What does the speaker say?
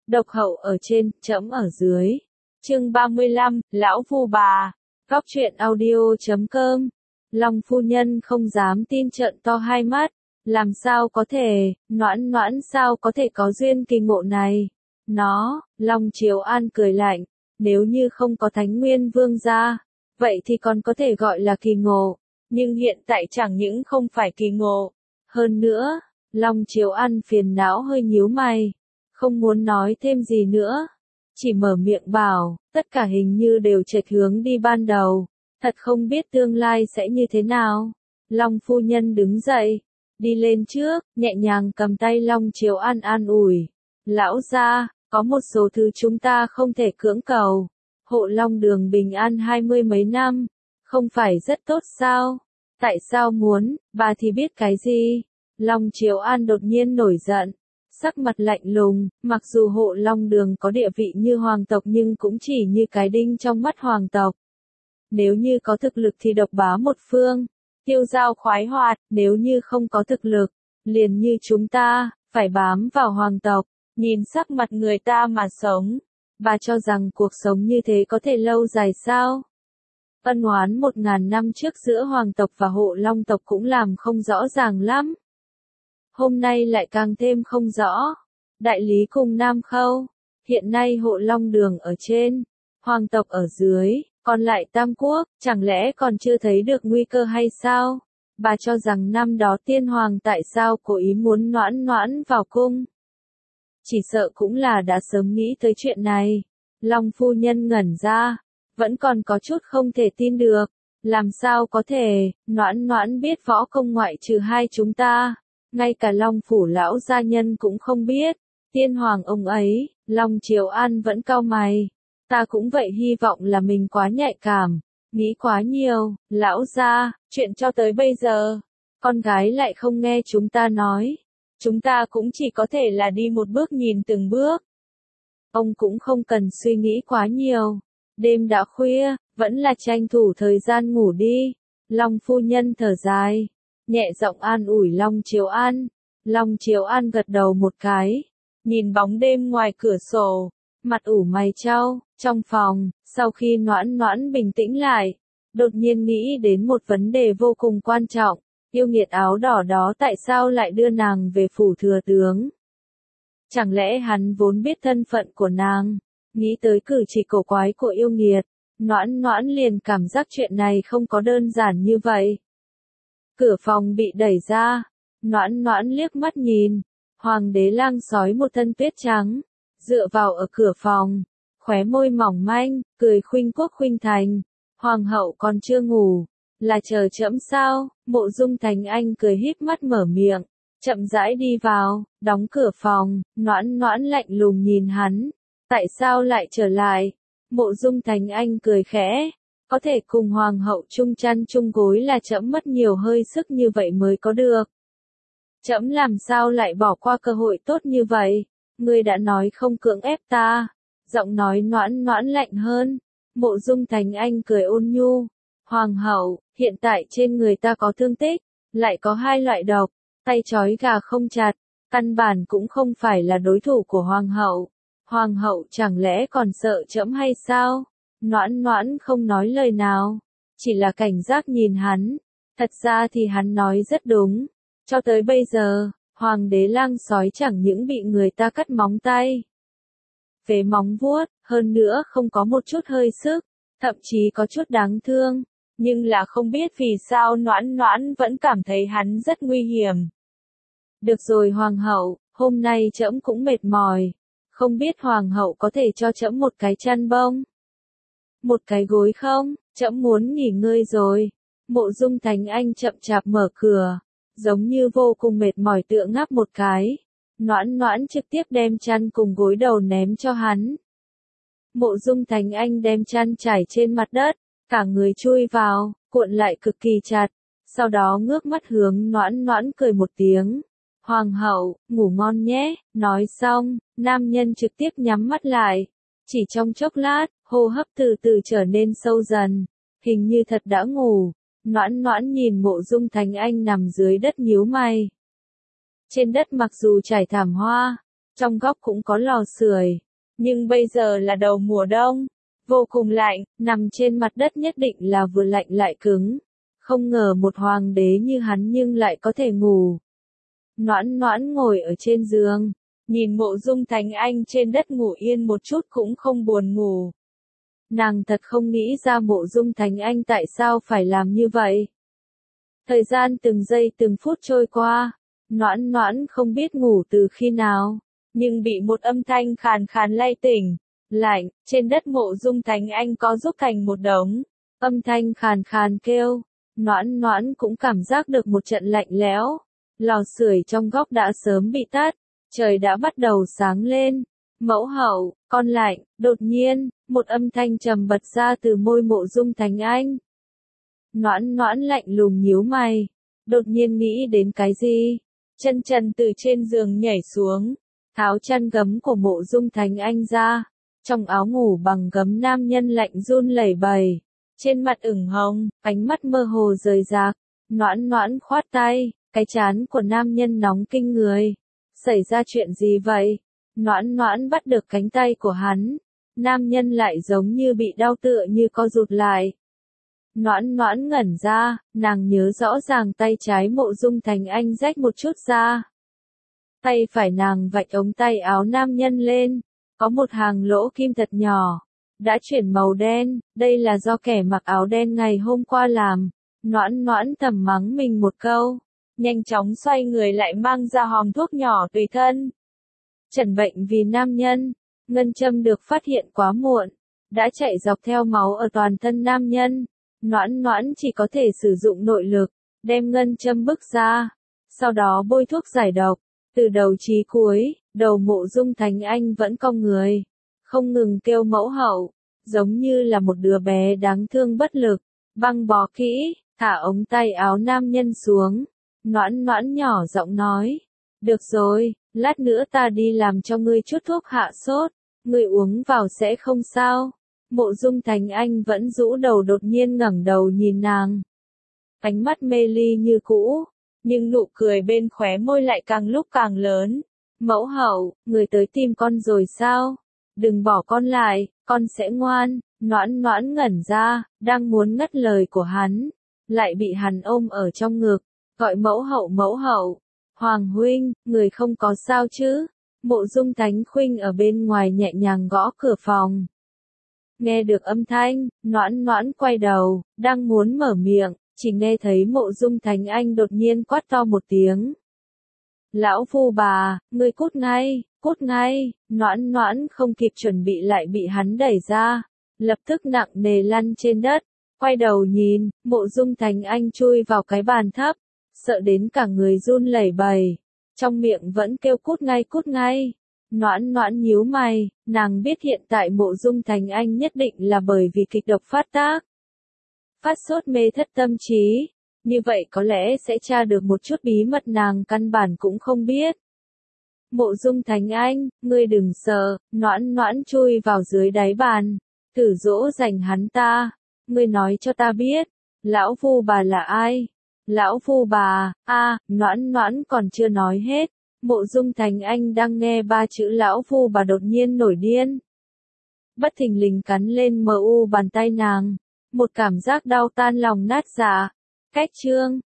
độc hậu ở trên, trẫm ở dưới. Chương 35, Lão Phu Bà. Góc truyện audio.com. Long phu nhân không dám tin trợn to hai mắt. Làm sao có thể, Noãn Noãn sao có thể có duyên kỳ ngộ này? Long Chiếu An cười lạnh. Nếu như không có Thánh Nguyên Vương gia, vậy thì còn có thể gọi là kỳ ngộ. Nhưng hiện tại chẳng những không phải kỳ ngộ. Hơn nữa, Long Chiếu An phiền não hơi nhíu mày. Không muốn nói thêm gì nữa. Chỉ mở miệng bảo, tất cả hình như đều chệch hướng đi ban đầu. Thật không biết tương lai sẽ như thế nào. Long phu nhân đứng dậy, đi lên trước, nhẹ nhàng cầm tay Long Chiếu An an ủi. Lão gia, có một số thứ chúng ta không thể cưỡng cầu. Hộ Long Đường bình an 20 mấy năm, không phải rất tốt sao? Tại sao muốn, bà thì biết cái gì? Long Chiếu An đột nhiên nổi giận, sắc mặt lạnh lùng, mặc dù Hộ Long Đường có địa vị như hoàng tộc nhưng cũng chỉ như cái đinh trong mắt hoàng tộc. Nếu như có thực lực thì độc bá một phương, tiêu dao khoái hoạt, nếu như không có thực lực, liền như chúng ta, phải bám vào hoàng tộc, nhìn sắc mặt người ta mà sống. Bà cho rằng cuộc sống như thế có thể lâu dài sao? Ân oán 1000 năm trước giữa hoàng tộc và Hộ Long tộc cũng làm không rõ ràng lắm. Hôm nay lại càng thêm không rõ. Đại lý cùng Nam Khâu, hiện nay Hộ Long Đường ở trên, hoàng tộc ở dưới, còn lại Tam Quốc, chẳng lẽ còn chưa thấy được nguy cơ hay sao? Bà cho rằng năm đó tiên hoàng tại sao cố ý muốn Noãn Noãn vào cung? Chỉ sợ cũng là đã sớm nghĩ tới chuyện này. Long phu nhân ngẩn ra, vẫn còn có chút không thể tin được. Làm sao có thể, Noãn Noãn biết võ công ngoại trừ hai chúng ta. Ngay cả Long phủ lão gia nhân cũng không biết. Tiên hoàng ông ấy, Long Chiếu An vẫn cau mày. Ta cũng vậy, hy vọng là mình quá nhạy cảm, nghĩ quá nhiều. Lão gia, chuyện cho tới bây giờ, con gái lại không nghe chúng ta nói. Chúng ta cũng chỉ có thể là đi một bước nhìn từng bước. Ông cũng không cần suy nghĩ quá nhiều. Đêm đã khuya, vẫn là tranh thủ thời gian ngủ đi. Long phu nhân thở dài, nhẹ giọng an ủi Long Chiếu An. Long Chiếu An gật đầu một cái, nhìn bóng đêm ngoài cửa sổ, mặt ủ mày chau. Trong phòng, sau khi Noãn Noãn bình tĩnh lại, đột nhiên nghĩ đến một vấn đề vô cùng quan trọng. Yêu nghiệt áo đỏ đó tại sao lại đưa nàng về phủ thừa tướng? Chẳng lẽ hắn vốn biết thân phận của nàng? Nghĩ tới cử chỉ cổ quái của yêu nghiệt, Noãn Noãn liền cảm giác chuyện này không có đơn giản như vậy. Cửa phòng bị đẩy ra, Noãn Noãn liếc mắt nhìn, Hoàng đế lang sói một thân tuyết trắng, dựa vào ở cửa phòng, khóe môi mỏng manh, cười khuynh quốc khuynh thành. Hoàng hậu còn chưa ngủ, là chờ trẫm sao? Mộ Dung Thành Anh cười híp mắt mở miệng, chậm rãi đi vào, đóng cửa phòng. Noãn Noãn lạnh lùng nhìn hắn, tại sao lại trở lại? Mộ Dung Thành Anh cười khẽ, có thể cùng hoàng hậu chung chăn chung gối là trẫm mất nhiều hơi sức như vậy mới có được. Trẫm làm sao lại bỏ qua cơ hội tốt như vậy? Ngươi đã nói không cưỡng ép ta. Giọng nói Noãn Noãn lạnh hơn. Mộ Dung Thành Anh cười ôn nhu. Hoàng hậu, hiện tại trên người ta có thương tích, lại có hai loại độc, tay trói gà không chặt, căn bản cũng không phải là đối thủ của hoàng hậu. Hoàng hậu chẳng lẽ còn sợ trẫm hay sao? Noãn Noãn không nói lời nào, chỉ là cảnh giác nhìn hắn. Thật ra thì hắn nói rất đúng. Cho tới bây giờ, hoàng đế lang sói chẳng những bị người ta cắt móng tay, phế móng vuốt, hơn nữa không có một chút hơi sức, thậm chí có chút đáng thương. Nhưng là không biết vì sao Noãn Noãn vẫn cảm thấy hắn rất nguy hiểm. Được rồi hoàng hậu, hôm nay trẫm cũng mệt mỏi. Không biết hoàng hậu có thể cho trẫm một cái chăn bông, một cái gối không? Trẫm muốn nghỉ ngơi rồi. Mộ Dung Thành Anh chậm chạp mở cửa, giống như vô cùng mệt mỏi tựa ngáp một cái. Noãn Noãn trực tiếp đem chăn cùng gối đầu ném cho hắn. Mộ Dung Thành Anh đem chăn trải trên mặt đất, cả người chui vào, cuộn lại cực kỳ chặt, sau đó ngước mắt hướng Noãn Noãn cười một tiếng. Hoàng hậu, ngủ ngon nhé. Nói xong, nam nhân trực tiếp nhắm mắt lại. Chỉ trong chốc lát, hô hấp từ từ trở nên sâu dần, hình như thật đã ngủ. Noãn Noãn nhìn Mộ Dung Thành Anh nằm dưới đất nhíu mày. Trên đất mặc dù trải thảm hoa, trong góc cũng có lò sưởi. Nhưng bây giờ là đầu mùa đông, vô cùng lạnh, nằm trên mặt đất nhất định là vừa lạnh lại cứng. Không ngờ một hoàng đế như hắn nhưng lại có thể ngủ. Noãn Noãn ngồi ở trên giường, nhìn Mộ Dung Thành Anh trên đất ngủ yên một chút cũng không buồn ngủ. Nàng thật không nghĩ ra Mộ Dung Thành Anh tại sao phải làm như vậy. Thời gian từng giây từng phút trôi qua, Noãn Noãn không biết ngủ từ khi nào, nhưng bị một âm thanh khàn khàn lay tỉnh. Lạnh, trên đất Mộ Dung Thành Anh có rúc thành một đống. Âm thanh khàn khàn kêu, Noãn Noãn cũng cảm giác được một trận lạnh lẽo. Lò sưởi trong góc đã sớm bị tắt, trời đã bắt đầu sáng lên. Mẫu hậu, con lạnh, đột nhiên, một âm thanh trầm bật ra từ môi Mộ Dung Thành Anh. Noãn Noãn lạnh lùng nhíu mày, đột nhiên nghĩ đến cái gì? Chân trần từ trên giường nhảy xuống, tháo chăn gấm của Mộ Dung Thành Anh ra. Trong áo ngủ bằng gấm nam nhân lạnh run lẩy bẩy, trên mặt ửng hồng, ánh mắt mơ hồ rời rạc. Noãn Noãn khoát tay, cái trán của nam nhân nóng kinh người. Xảy ra chuyện gì vậy? Noãn Noãn bắt được cánh tay của hắn, nam nhân lại giống như bị đau tựa như co rụt lại. Noãn Noãn ngẩn ra, nàng nhớ rõ ràng tay trái Mộ Dung Thành Anh rách một chút ra. Tay phải nàng vạch ống tay áo nam nhân lên, có một hàng lỗ kim thật nhỏ, đã chuyển màu đen, đây là do kẻ mặc áo đen ngày hôm qua làm. Noãn Noãn thầm mắng mình một câu, nhanh chóng xoay người lại mang ra hòm thuốc nhỏ tùy thân. Chẩn bệnh vì nam nhân, ngân châm được phát hiện quá muộn, đã chạy dọc theo máu ở toàn thân nam nhân. Noãn Noãn chỉ có thể sử dụng nội lực, đem ngân châm bức ra, sau đó bôi thuốc giải độc. Từ đầu chí cuối, đầu Mộ Dung Thành Anh vẫn cong người, không ngừng kêu mẫu hậu, giống như là một đứa bé đáng thương bất lực. Băng bó kỹ, thả ống tay áo nam nhân xuống. Noãn Noãn nhỏ giọng nói, được rồi, lát nữa ta đi làm cho ngươi chút thuốc hạ sốt, ngươi uống vào sẽ không sao. Mộ Dung Thành Anh vẫn rũ đầu, đột nhiên ngẩng đầu nhìn nàng. Ánh mắt mê ly như cũ, nhưng nụ cười bên khóe môi lại càng lúc càng lớn. Mẫu hậu, người tới tìm con rồi sao? Đừng bỏ con lại, con sẽ ngoan. Noãn Noãn ngẩn ra, đang muốn ngắt lời của hắn, lại bị hắn ôm ở trong ngực, gọi mẫu hậu mẫu hậu. Hoàng huynh, người không có sao chứ? Mộ Dung Thánh Khuynh ở bên ngoài nhẹ nhàng gõ cửa phòng. Nghe được âm thanh, Noãn Noãn quay đầu, đang muốn mở miệng, chỉ nghe thấy Mộ Dung Thành Anh đột nhiên quát to một tiếng. Lão phu bà, ngươi cút ngay, cút ngay. Noãn Noãn không kịp chuẩn bị lại bị hắn đẩy ra, lập tức nặng nề lăn trên đất, quay đầu nhìn, Mộ Dung Thành Anh chui vào cái bàn thấp, sợ đến cả người run lẩy bẩy, trong miệng vẫn kêu cút ngay cút ngay. Noãn Noãn nhíu mày, nàng biết hiện tại Mộ Dung Thành Anh nhất định là bởi vì kịch độc phát tác. Phát sốt mê thất tâm trí, như vậy có lẽ sẽ tra được một chút bí mật nàng căn bản cũng không biết. Mộ Dung Thành Anh, ngươi đừng sợ. Noãn Noãn chui vào dưới đáy bàn, thử dỗ dành hắn ta. Ngươi nói cho ta biết, lão phu bà là ai? Lão phu bà, Noãn Noãn còn chưa nói hết. Mộ Dung Thành Anh đang nghe ba chữ lão phu bà đột nhiên nổi điên. Bất thình lình cắn lên bàn tay nàng. Một cảm giác đau tan lòng nát dạ. Cách chương